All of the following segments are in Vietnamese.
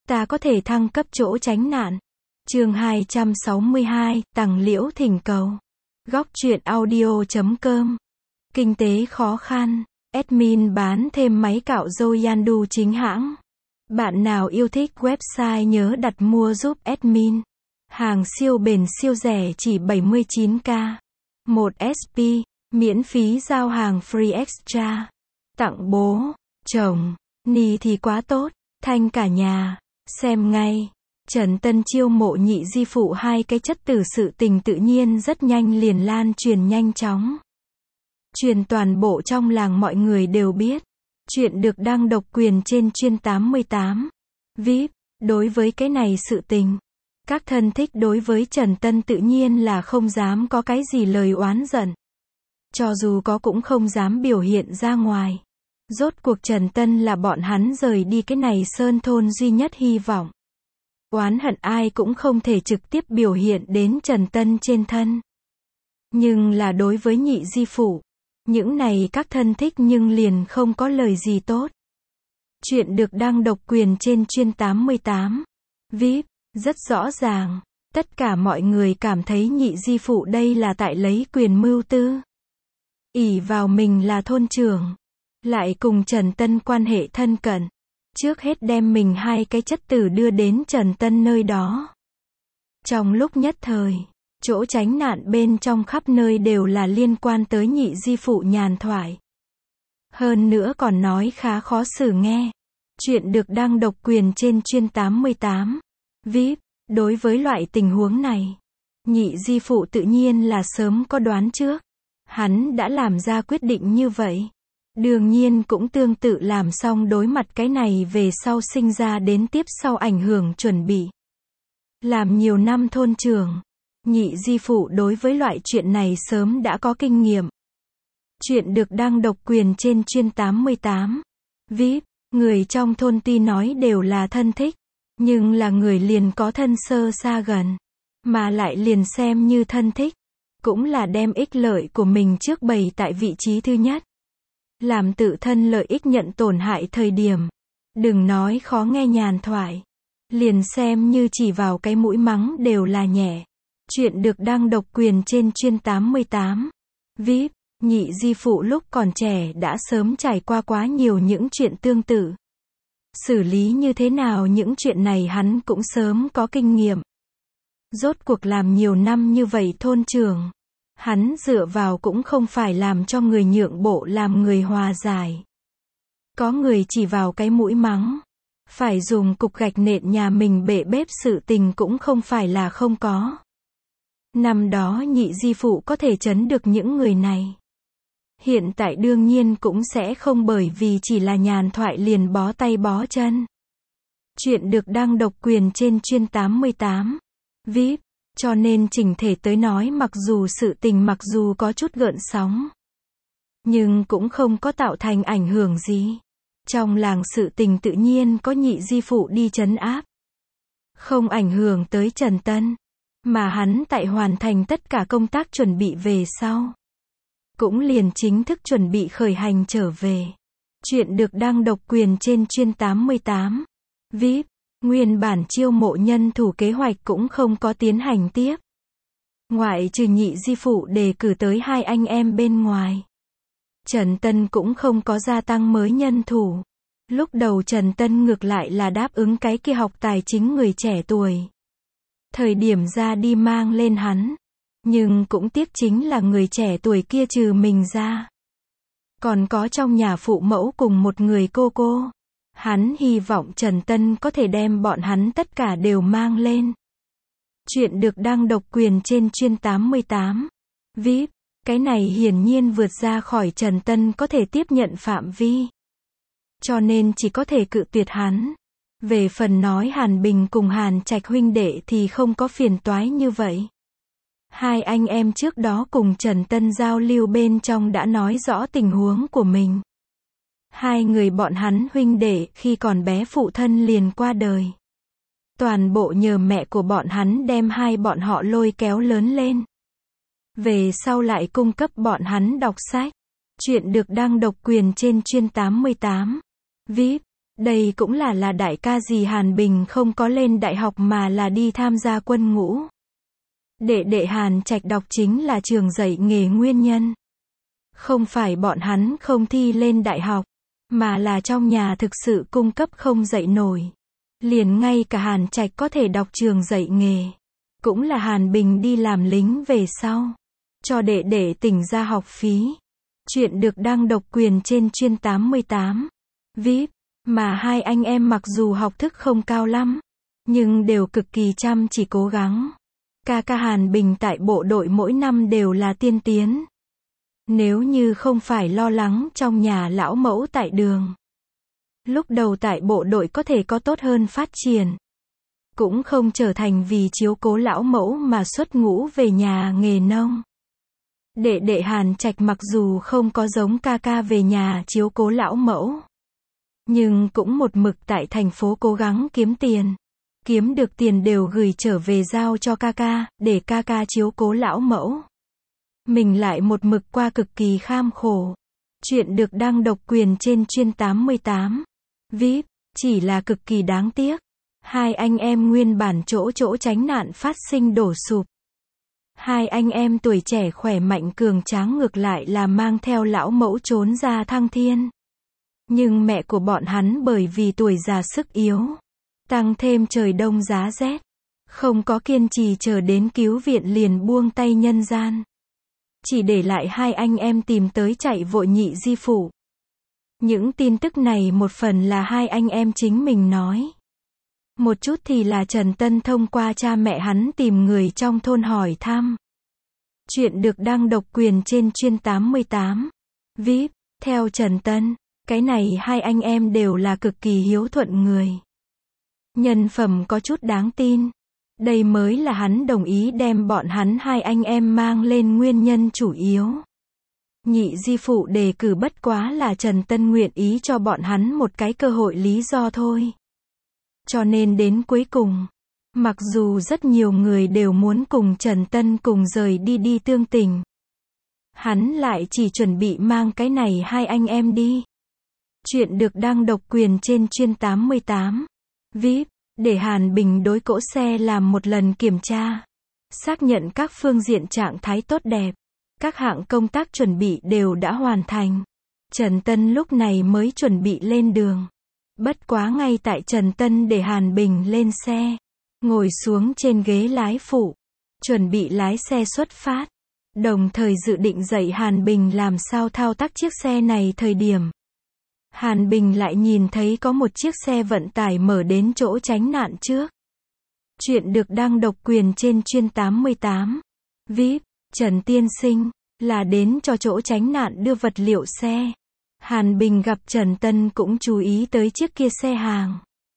Ta có thể thăng cấp chỗ tránh nạn. Chương 262, Tằng Liễu thỉnh cầu. Góc truyện audio.com. Kinh tế khó khăn. Admin bán thêm máy cạo râu Yandu chính hãng. Bạn nào yêu thích website nhớ đặt mua giúp admin. Hàng siêu bền siêu rẻ chỉ 79k. 1 SP, miễn phí giao hàng free extra. Tặng bố, chồng, ni thì quá tốt, thanh cả nhà. Xem ngay. Trần Tân chiêu mộ nhị di phụ, hai cái chất tử sự tình tự nhiên rất nhanh liền lan truyền nhanh chóng. Truyền toàn bộ trong làng mọi người đều biết. Chuyện được đăng độc quyền trên chuyên 88. VIP, đối với cái này sự tình. Các thân thích đối với Trần Tân tự nhiên là không dám có cái gì lời oán giận. Cho dù có cũng không dám biểu hiện ra ngoài. Rốt cuộc Trần Tân là bọn hắn rời đi cái này sơn thôn duy nhất hy vọng. Oán hận ai cũng không thể trực tiếp biểu hiện đến Trần Tân trên thân. Nhưng là đối với nhị di phụ, những này các thân thích nhưng liền không có lời gì tốt. Chuyện được đăng độc quyền trên chuyên 88. VIP, rất rõ ràng, tất cả mọi người cảm thấy nhị di phụ đây là tại lấy quyền mưu tư. Ỷ vào mình là thôn trưởng, lại cùng Trần Tân quan hệ thân cận. Trước hết đem mình hai cái chất tử đưa đến Trần Tân nơi đó. Trong lúc nhất thời, chỗ tránh nạn bên trong khắp nơi đều là liên quan tới nhị di phụ nhàn thoại. Hơn nữa còn nói khá khó xử nghe. Chuyện được đăng độc quyền trên chuyên 88. VIP, đối với loại tình huống này, nhị di phụ tự nhiên là sớm có đoán trước. Hắn đã làm ra quyết định như vậy. Đương nhiên cũng tương tự làm xong đối mặt cái này về sau sinh ra đến tiếp sau ảnh hưởng chuẩn bị. Làm nhiều năm thôn trưởng, nhị di phụ đối với loại chuyện này sớm đã có kinh nghiệm. Chuyện được đăng độc quyền trên chuyên 88. VIP, người trong thôn tuy nói đều là thân thích, nhưng là người liền có thân sơ xa gần, mà lại liền xem như thân thích, cũng là đem ích lợi của mình trước bày tại vị trí thứ nhất. Làm tự thân lợi ích nhận tổn hại thời điểm, đừng nói khó nghe nhàn thoại, liền xem như chỉ vào cái mũi mắng đều là nhẹ. Chuyện được đăng độc quyền trên chuyên 88. VIP, nhị di phụ lúc còn trẻ đã sớm trải qua quá nhiều những chuyện tương tự. Xử lý như thế nào những chuyện này hắn cũng sớm có kinh nghiệm. Rốt cuộc làm nhiều năm như vậy thôn trưởng, hắn dựa vào cũng không phải làm cho người nhượng bộ, làm người hòa giải. Có người chỉ vào cái mũi mắng, phải dùng cục gạch nện nhà mình bệ bếp sự tình cũng không phải là không có. Năm đó nhị di phụ có thể trấn được những người này. Hiện tại đương nhiên cũng sẽ không bởi vì chỉ là nhàn thoại liền bó tay bó chân. Chuyện được đăng độc quyền trên chuyên 88. VIP, cho nên chỉnh thể tới nói mặc dù sự tình mặc dù có chút gợn sóng, nhưng cũng không có tạo thành ảnh hưởng gì. Trong làng sự tình tự nhiên có nhị di phụ đi trấn áp. Không ảnh hưởng tới Trần Tân, mà hắn tại hoàn thành tất cả công tác chuẩn bị về sau, cũng liền chính thức chuẩn bị khởi hành trở về. Chuyện được đăng độc quyền trên chuyên 88. VIP, nguyên bản chiêu mộ nhân thủ kế hoạch cũng không có tiến hành tiếp. Ngoại trừ nhị di phụ đề cử tới hai anh em bên ngoài, Trần Tân cũng không có gia tăng mới nhân thủ. Lúc đầu Trần Tân ngược lại là đáp ứng cái kia học tài chính người trẻ tuổi. Thời điểm ra đi mang lên hắn. Nhưng cũng tiếc chính là người trẻ tuổi kia trừ mình ra, còn có trong nhà phụ mẫu cùng một người cô. Hắn hy vọng Trần Tân có thể đem bọn hắn tất cả đều mang lên. Chuyện được đăng độc quyền trên chuyên 88. VIP, cái này hiển nhiên vượt ra khỏi Trần Tân có thể tiếp nhận phạm vi. Cho nên chỉ có thể cự tuyệt hắn. Về phần nói Hàn Bình cùng Hàn Trạch huynh đệ thì không có phiền toái như vậy. Hai anh em trước đó cùng Trần Tân giao lưu bên trong đã nói rõ tình huống của mình. Hai người bọn hắn huynh đệ khi còn bé phụ thân liền qua đời. Toàn bộ nhờ mẹ của bọn hắn đem hai bọn họ lôi kéo lớn lên. Về sau lại cung cấp bọn hắn đọc sách. Chuyện được đăng độc quyền trên chuyên 88. VIP, Đây cũng là đại ca gì Hàn Bình không có lên đại học mà là đi tham gia quân ngũ. Đệ đệ Hàn Trạch đọc chính là trường dạy nghề nguyên nhân. Không phải bọn hắn không thi lên đại học, mà là trong nhà thực sự cung cấp không dạy nổi. Liền ngay cả Hàn Trạch có thể đọc trường dạy nghề. Cũng là Hàn Bình đi làm lính về sau. Cho đệ đệ tỉnh ra học phí. Chuyện được đăng độc quyền trên chuyên 88. VIP. Mà hai anh em mặc dù học thức không cao lắm, nhưng đều cực kỳ chăm chỉ cố gắng. Ca Hàn Bình tại bộ đội mỗi năm đều là tiên tiến. Nếu như không phải lo lắng trong nhà lão mẫu tại đường, lúc đầu tại bộ đội có thể có tốt hơn phát triển. Cũng không trở thành vì chiếu cố lão mẫu mà xuất ngũ về nhà nghề nông. Đệ đệ Hàn Trạch mặc dù không có giống ca về nhà chiếu cố lão mẫu, nhưng cũng một mực tại thành phố cố gắng kiếm tiền. Kiếm được tiền đều gửi trở về giao cho ca, để ca chiếu cố lão mẫu. Mình lại một mực qua cực kỳ kham khổ. Chuyện được đăng độc quyền trên chuyên 88. VIP. Chỉ là cực kỳ đáng tiếc. Hai anh em nguyên bản chỗ tránh nạn phát sinh đổ sụp. Hai anh em tuổi trẻ khỏe mạnh cường tráng ngược lại là mang theo lão mẫu trốn ra thăng thiên. Nhưng mẹ của bọn hắn bởi vì tuổi già sức yếu, tăng thêm trời đông giá rét, không có kiên trì chờ đến cứu viện liền buông tay nhân gian. Chỉ để lại hai anh em tìm tới chạy vội nhị di phủ. Những tin tức này một phần là hai anh em chính mình nói. Một chút thì là Trần Tân thông qua cha mẹ hắn tìm người trong thôn hỏi thăm. Chuyện được đăng độc quyền trên chuyên 88. VIP. Theo Trần Tân, cái này hai anh em đều là cực kỳ hiếu thuận người. Nhân phẩm có chút đáng tin. Đây mới là hắn đồng ý đem bọn hắn hai anh em mang lên nguyên nhân chủ yếu. Nhị di phụ đề cử bất quá là Trần Tân nguyện ý cho bọn hắn một cái cơ hội lý do thôi. Cho nên đến cuối cùng, mặc dù rất nhiều người đều muốn cùng Trần Tân cùng rời đi tương tình, hắn lại chỉ chuẩn bị mang cái này hai anh em đi. Chuyện được đăng độc quyền trên chuyên 88. VIP. Để Hàn Bình đối cỗ xe làm một lần kiểm tra. Xác nhận các phương diện trạng thái tốt đẹp. Các hạng công tác chuẩn bị đều đã hoàn thành. Trần Tân lúc này mới chuẩn bị lên đường. Bất quá ngay tại Trần Tân để Hàn Bình lên xe, ngồi xuống trên ghế lái phụ, chuẩn bị lái xe xuất phát. Đồng thời dự định dạy Hàn Bình làm sao thao tác chiếc xe này thời điểm. Hàn Bình lại nhìn thấy có một chiếc xe vận tải mở đến chỗ tránh nạn trước. Chuyện được đăng độc quyền trên chuyên 88. VIP. Trần Tiên Sinh, là đến cho chỗ tránh nạn đưa vật liệu xe. Hàn Bình gặp Trần Tân cũng chú ý tới chiếc kia xe hàng.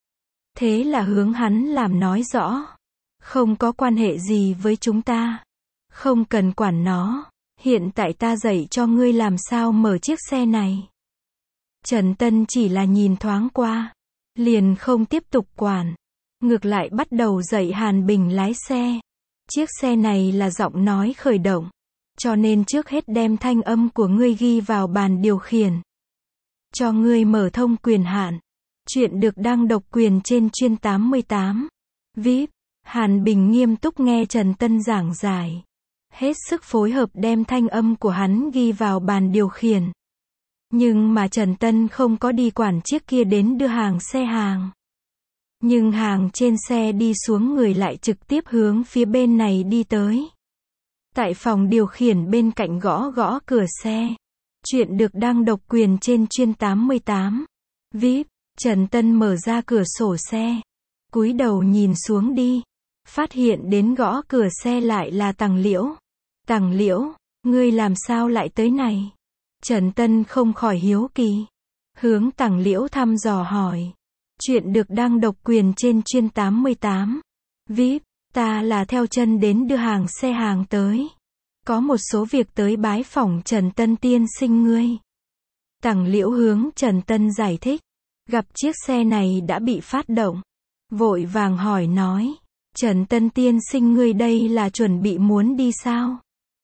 Thế là hướng hắn làm nói rõ. Không có quan hệ gì với chúng ta. Không cần quản nó. Hiện tại ta dạy cho ngươi làm sao mở chiếc xe này. Trần Tân chỉ là nhìn thoáng qua, liền không tiếp tục quản. Ngược lại bắt đầu dạy Hàn Bình lái xe. Chiếc xe này là giọng nói khởi động, cho nên trước hết đem thanh âm của ngươi ghi vào bàn điều khiển. Cho ngươi mở thông quyền hạn. Chuyện được đăng độc quyền trên chuyên 88. VIP. Hàn Bình nghiêm túc nghe Trần Tân giảng giải. Hết sức phối hợp đem thanh âm của hắn ghi vào bàn điều khiển. Nhưng mà Trần Tân không có đi quản chiếc kia đến đưa hàng xe hàng. Nhưng hàng trên xe đi xuống người lại trực tiếp hướng phía bên này đi tới. Tại phòng điều khiển bên cạnh gõ cửa xe. Chuyện được đăng độc quyền trên chuyên 88. VIP. Trần Tân mở ra cửa sổ xe. Cúi đầu nhìn xuống đi. Phát hiện đến gõ cửa xe lại là Tằng Liễu. Tằng Liễu, ngươi làm sao lại tới này? Trần Tân không khỏi hiếu kỳ. Hướng Tằng Liễu thăm dò hỏi. Chuyện được đăng độc quyền trên chuyên 88. VIP. Ta là theo chân đến đưa hàng xe hàng tới. Có một số việc tới bái phỏng Trần Tân tiên sinh ngươi. Tằng Liễu hướng Trần Tân giải thích. Gặp chiếc xe này đã bị phát động. Vội vàng hỏi nói. Trần Tân tiên sinh ngươi đây là chuẩn bị muốn đi sao?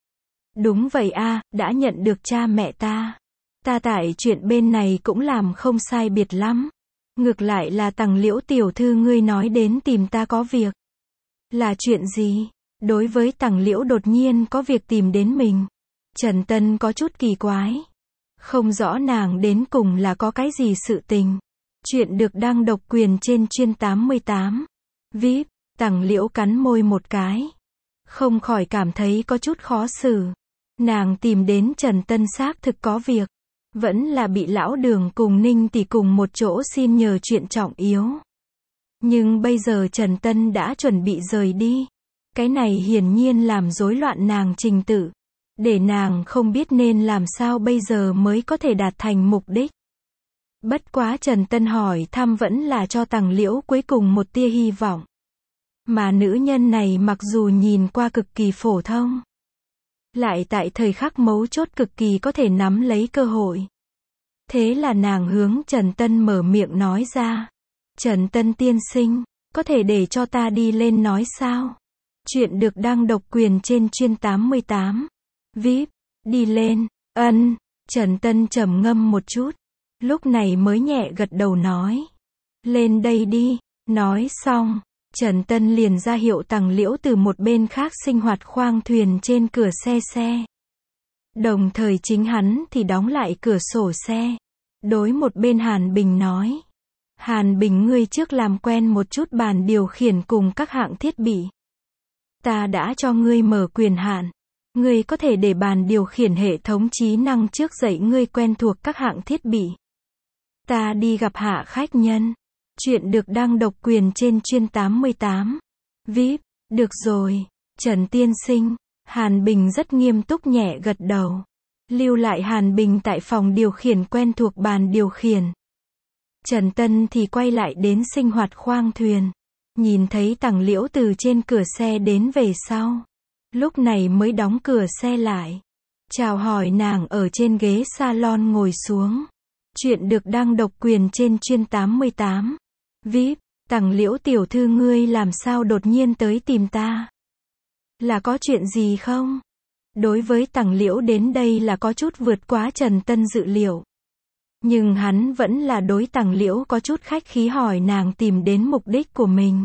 Đúng vậy a, đã nhận được cha mẹ ta. Ta tại chuyện bên này cũng làm không sai biệt lắm. Ngược lại là Tằng Liễu tiểu thư ngươi nói đến tìm ta có việc. Là chuyện gì? Đối với Tằng Liễu đột nhiên có việc tìm đến mình, Trần Tân có chút kỳ quái. Không rõ nàng đến cùng là có cái gì sự tình. Chuyện được đăng độc quyền trên chuyên 88. VIP, Tằng Liễu cắn môi một cái. Không khỏi cảm thấy có chút khó xử. Nàng tìm đến Trần Tân xác thực có việc. Vẫn là bị lão Đường cùng Ninh tỷ cùng một chỗ xin nhờ chuyện trọng yếu. Nhưng bây giờ Trần Tân đã chuẩn bị rời đi. Cái này hiển nhiên làm rối loạn nàng trình tự. Để nàng không biết nên làm sao bây giờ mới có thể đạt thành mục đích. Bất quá Trần Tân hỏi thăm vẫn là cho Tằng Liễu cuối cùng một tia hy vọng. Mà nữ nhân này mặc dù nhìn qua cực kỳ phổ thông, lại tại thời khắc mấu chốt cực kỳ có thể nắm lấy cơ hội. Thế là nàng hướng Trần Tân mở miệng nói ra. Trần Tân tiên sinh, có thể để cho ta đi lên nói sao? Chuyện được đăng độc quyền trên chuyên 88. VIP, đi lên, ân. Trần Tân trầm ngâm một chút. Lúc này mới nhẹ gật đầu nói. Lên đây đi. Nói xong, Trần Tân liền ra hiệu Tằng Liễu từ một bên khác sinh hoạt khoang thuyền trên cửa xe. Đồng thời chính hắn thì đóng lại cửa sổ xe. Đối một bên Hàn Bình nói. Hàn Bình ngươi trước làm quen một chút bàn điều khiển cùng các hạng thiết bị. Ta đã cho ngươi mở quyền hạn. Ngươi có thể để bàn điều khiển hệ thống trí năng trước dạy ngươi quen thuộc các hạng thiết bị. Ta đi gặp hạ khách nhân. Chuyện được đăng độc quyền trên chuyên 88. VIP, được rồi, Trần tiên sinh. Hàn Bình rất nghiêm túc nhẹ gật đầu. Lưu lại Hàn Bình tại phòng điều khiển quen thuộc bàn điều khiển. Trần Tân thì quay lại đến sinh hoạt khoang thuyền. Nhìn thấy Tằng Liễu từ trên cửa xe đến về sau. Lúc này mới đóng cửa xe lại. Chào hỏi nàng ở trên ghế salon ngồi xuống. Chuyện được đăng độc quyền trên chuyên 88. VIP, Tằng Liễu tiểu thư ngươi làm sao đột nhiên tới tìm ta? Là có chuyện gì không? Đối với Tằng Liễu đến đây là có chút vượt quá Trần Tân dự liệu. Nhưng hắn vẫn là đối Tằng Liễu có chút khách khí hỏi nàng tìm đến mục đích của mình.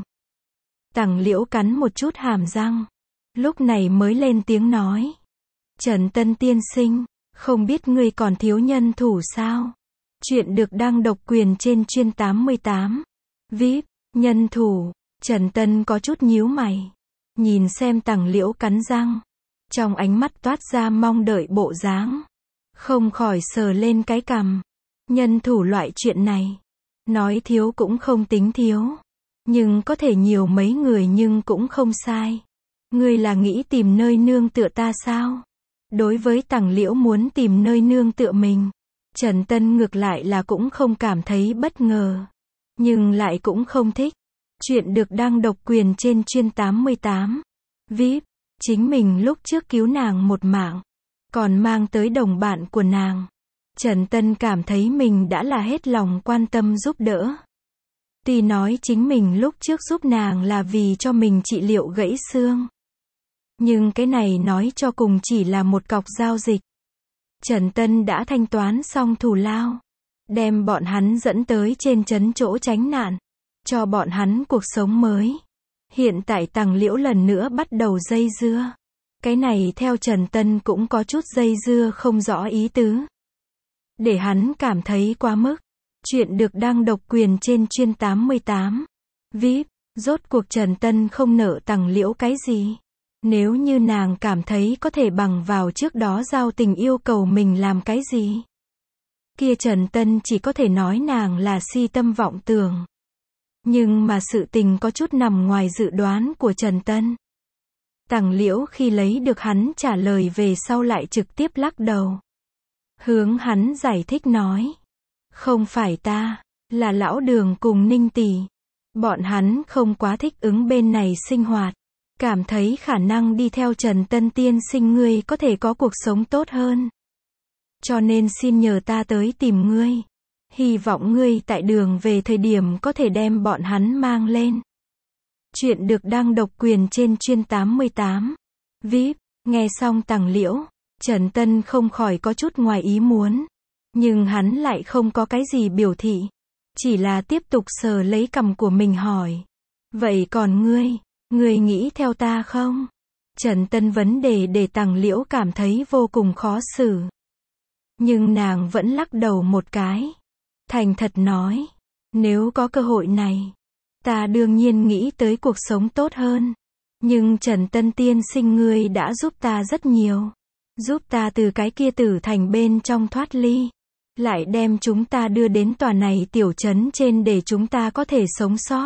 Tằng Liễu cắn một chút hàm răng. Lúc này mới lên tiếng nói. Trần Tân tiên sinh, không biết ngươi còn thiếu nhân thủ sao? Chuyện được đăng độc quyền trên chuyên 88. VIP, nhân thủ. Trần Tân có chút nhíu mày. Nhìn xem Tằng Liễu cắn răng. Trong ánh mắt toát ra mong đợi bộ dáng. Không khỏi sờ lên cái cằm. Nhân thủ loại chuyện này. Nói thiếu cũng không tính thiếu. Nhưng có thể nhiều mấy người nhưng cũng không sai. Ngươi là nghĩ tìm nơi nương tựa ta sao? Đối với Tằng Liễu muốn tìm nơi nương tựa mình, Trần Tân ngược lại là cũng không cảm thấy bất ngờ. Nhưng lại cũng không thích. Chuyện được đăng độc quyền trên chuyên 88. VIP, chính mình lúc trước cứu nàng một mạng. Còn mang tới đồng bạn của nàng. Trần Tân cảm thấy mình đã là hết lòng quan tâm giúp đỡ. Tuy nói chính mình lúc trước giúp nàng là vì cho mình trị liệu gãy xương. Nhưng cái này nói cho cùng chỉ là một cọc giao dịch. Trần Tân đã thanh toán xong thù lao. Đem bọn hắn dẫn tới trên trấn chỗ tránh nạn. Cho bọn hắn cuộc sống mới. Hiện tại Tằng Liễu lần nữa bắt đầu dây dưa. Cái này theo Trần Tân cũng có chút dây dưa không rõ ý tứ. Để hắn cảm thấy quá mức. Chuyện được đăng độc quyền trên chuyên 88. VIP, rốt cuộc Trần Tân không nợ Tằng Liễu cái gì. Nếu như nàng cảm thấy có thể bằng vào trước đó giao tình yêu cầu mình làm cái gì. Kia Trần Tân chỉ có thể nói nàng là si tâm vọng tưởng. Nhưng mà sự tình có chút nằm ngoài dự đoán của Trần Tân. Tằng Liễu khi lấy được hắn trả lời về sau lại trực tiếp lắc đầu. Hướng hắn giải thích nói. Không phải ta, là lão Đường cùng Ninh tỷ. Bọn hắn không quá thích ứng bên này sinh hoạt. Cảm thấy khả năng đi theo Trần Tân tiên sinh ngươi có thể có cuộc sống tốt hơn. Cho nên xin nhờ ta tới tìm ngươi. Hy vọng ngươi tại đường về thời điểm có thể đem bọn hắn mang lên. Chuyện được đăng độc quyền trên chuyên 88. VIP, nghe xong Tằng Liễu, Trần Tân không khỏi có chút ngoài ý muốn. Nhưng hắn lại không có cái gì biểu thị. chỉ là tiếp tục sờ lấy cằm của mình hỏi. Vậy còn ngươi nghĩ theo ta không? Trần Tân vấn đề để Tằng Liễu cảm thấy vô cùng khó xử. Nhưng nàng vẫn lắc đầu một cái. Thành thật nói, nếu có cơ hội này, ta đương nhiên nghĩ tới cuộc sống tốt hơn. Nhưng Trần Tân tiên sinh ngươi đã giúp ta rất nhiều. Giúp ta từ cái kia tử thành bên trong thoát ly. Lại đem chúng ta đưa đến tòa này tiểu trấn trên để chúng ta có thể sống sót.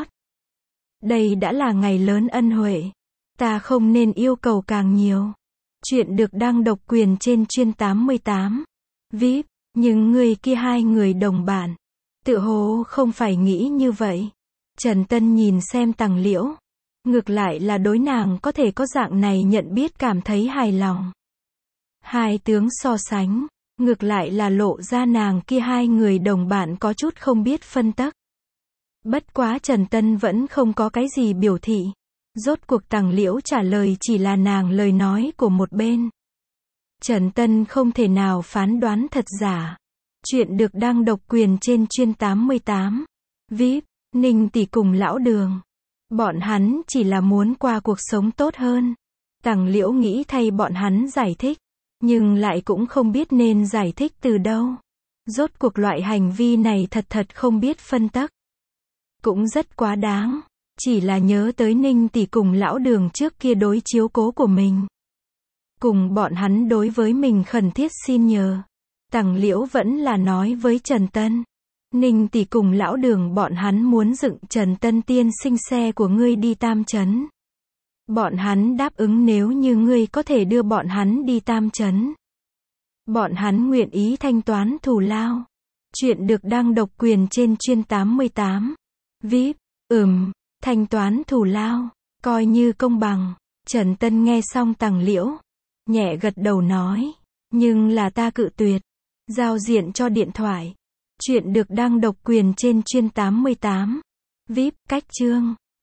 Đây đã là ngày lớn ân huệ. Ta không nên yêu cầu càng nhiều. Chuyện được đăng độc quyền trên chuyên 88. VIP, nhưng người kia hai người đồng bản. Tự hồ không phải nghĩ như vậy. Trần Tân nhìn xem Tằng Liễu. Ngược lại là đối nàng có thể có dạng này nhận biết cảm thấy hài lòng. Hai tướng so sánh. Ngược lại là lộ ra nàng kia hai người đồng bạn có chút không biết phân tắc. Bất quá Trần Tân vẫn không có cái gì biểu thị. Rốt cuộc Tằng Liễu trả lời chỉ là nàng lời nói của một bên. Trần Tân không thể nào phán đoán thật giả. Chuyện được đăng độc quyền trên chuyên 88. VIP, Ninh tỷ cùng lão Đường. Bọn hắn chỉ là muốn qua cuộc sống tốt hơn. Tằng Liễu nghĩ thay bọn hắn giải thích. Nhưng lại cũng không biết nên giải thích từ đâu. Rốt cuộc loại hành vi này thật không biết phân tắc. Cũng rất quá đáng. Chỉ là nhớ tới Ninh tỷ cùng lão Đường trước kia đối chiếu cố của mình. Cùng bọn hắn đối với mình khẩn thiết xin nhờ. Tằng Liễu vẫn là nói với Trần Tân. Ninh tỷ cùng lão Đường bọn hắn muốn dựng Trần Tân tiên sinh xe của ngươi đi Tam Trấn. Bọn hắn đáp ứng nếu như ngươi có thể đưa bọn hắn đi Tam Trấn. Bọn hắn nguyện ý thanh toán thù lao. Chuyện được đăng độc quyền trên chuyên 88. VIP, thanh toán thù lao, coi như công bằng. Trần Tân nghe xong Tằng Liễu, nhẹ gật đầu nói, nhưng là ta cự tuyệt. Giao diện cho điện thoại. Chuyện được đăng độc quyền trên chuyên 88. VIP, cách chương.